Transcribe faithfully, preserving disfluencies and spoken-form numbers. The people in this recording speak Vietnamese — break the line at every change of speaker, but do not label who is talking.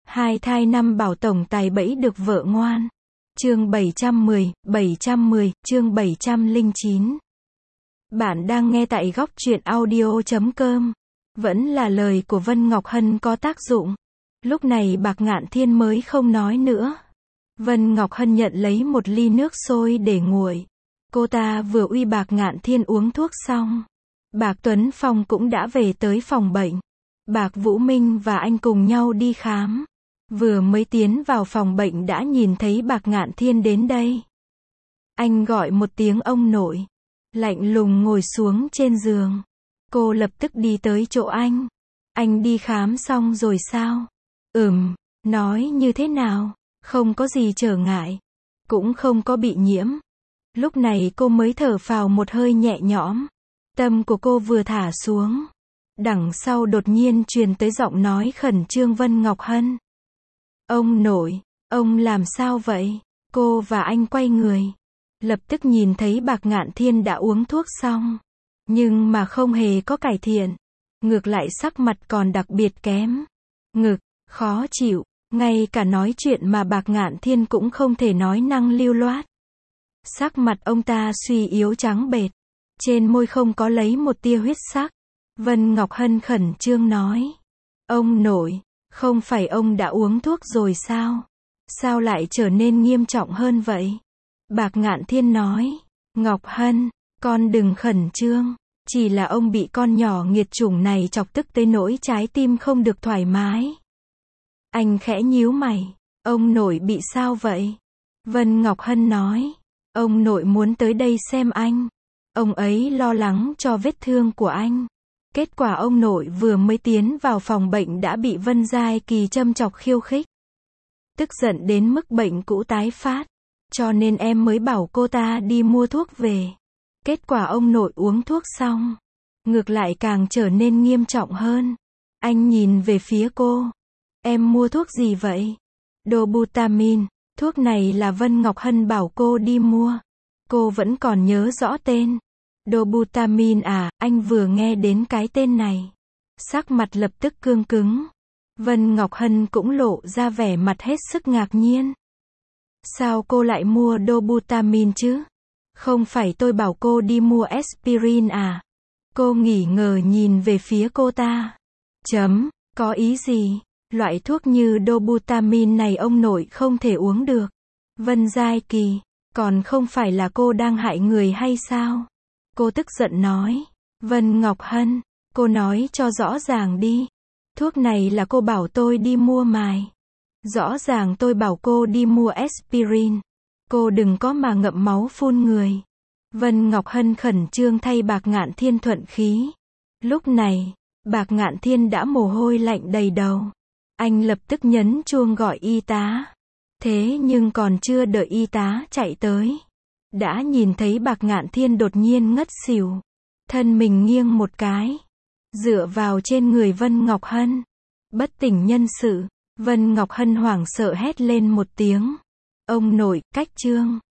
Hai thai năm bảo tổng tài bẫy được vợ ngoan. Chương bảy trăm mười, bảy trăm mười, chương bảy trăm lẻ chín. Bạn đang nghe tại góc truyện audio chấm com. Vẫn là lời của Vân Ngọc Hân có tác dụng. Lúc này Bạc Ngạn Thiên mới không nói nữa. Vân Ngọc Hân nhận lấy một ly nước sôi để nguội. Cô ta vừa uy Bạc Ngạn Thiên uống thuốc xong. Bạc Tuấn Phong cũng đã về tới phòng bệnh. Bạc Vũ Minh và anh cùng nhau đi khám. Vừa mới tiến vào phòng bệnh đã nhìn thấy Bạc Ngạn Thiên đến đây. Anh gọi một tiếng ông nội. Lạnh lùng ngồi xuống trên giường. Cô lập tức đi tới chỗ anh. Anh đi khám xong rồi sao? Ừm, nói như thế nào? Không có gì trở ngại. Cũng không có bị nhiễm. Lúc này cô mới thở phào một hơi nhẹ nhõm. Tâm của cô vừa thả xuống. Đằng sau đột nhiên truyền tới giọng nói khẩn trương Vân Ngọc Hân. Ông nội, ông làm sao vậy? Cô và anh quay người. Lập tức nhìn thấy Bạc Ngạn Thiên đã uống thuốc xong. Nhưng mà không hề có cải thiện. Ngược lại sắc mặt còn đặc biệt kém. Ngực, khó chịu. Ngay cả nói chuyện mà Bạc Ngạn Thiên cũng không thể nói năng lưu loát. Sắc mặt ông ta suy yếu trắng bệch. Trên môi không có lấy một tia huyết sắc. Vân Ngọc Hân khẩn trương nói. Ông nội, không phải ông đã uống thuốc rồi sao? Sao lại trở nên nghiêm trọng hơn vậy? Bạc Ngạn Thiên nói. Ngọc Hân, con đừng khẩn trương. Chỉ là ông bị con nhỏ nghiệt chủng này chọc tức tới nỗi trái tim không được thoải mái. Anh khẽ nhíu mày. Ông nội bị sao vậy? Vân Ngọc Hân nói. Ông nội muốn tới đây xem anh. Ông ấy lo lắng cho vết thương của anh. Kết quả ông nội vừa mới tiến vào phòng bệnh đã bị Vân Giai Kỳ châm chọc khiêu khích. Tức giận đến mức bệnh cũ tái phát. Cho nên em mới bảo cô ta đi mua thuốc về. Kết quả ông nội uống thuốc xong. Ngược lại càng trở nên nghiêm trọng hơn. Anh nhìn về phía cô. Em mua thuốc gì vậy? Dobutamin. Thuốc này là Vân Ngọc Hân bảo cô đi mua. Cô vẫn còn nhớ rõ tên. Dobutamin à, anh vừa nghe đến cái tên này. Sắc mặt lập tức cương cứng. Vân Ngọc Hân cũng lộ ra vẻ mặt hết sức ngạc nhiên. Sao cô lại mua Dobutamin chứ? Không phải tôi bảo cô đi mua aspirin à? Cô nghỉ ngờ nhìn về phía cô ta. Chấm, có ý gì? Loại thuốc như Dobutamin này ông nội không thể uống được. Vân Giai Kỳ, còn không phải là cô đang hại người hay sao? Cô tức giận nói. Vân Ngọc Hân, cô nói cho rõ ràng đi. Thuốc này là cô bảo tôi đi mua mài. Rõ ràng tôi bảo cô đi mua aspirin. Cô đừng có mà ngậm máu phun người. Vân Ngọc Hân khẩn trương thay Bạc Ngạn Thiên thuận khí. Lúc này, Bạc Ngạn Thiên đã mồ hôi lạnh đầy đầu. Anh lập tức nhấn chuông gọi y tá. Thế nhưng còn chưa đợi y tá chạy tới. Đã nhìn thấy Bạc Ngạn Thiên đột nhiên ngất xỉu. Thân mình nghiêng một cái. Dựa vào trên người Vân Ngọc Hân. Bất tỉnh nhân sự. Vân Ngọc Hân hoảng sợ hét lên một tiếng. Ông nội, cách trương.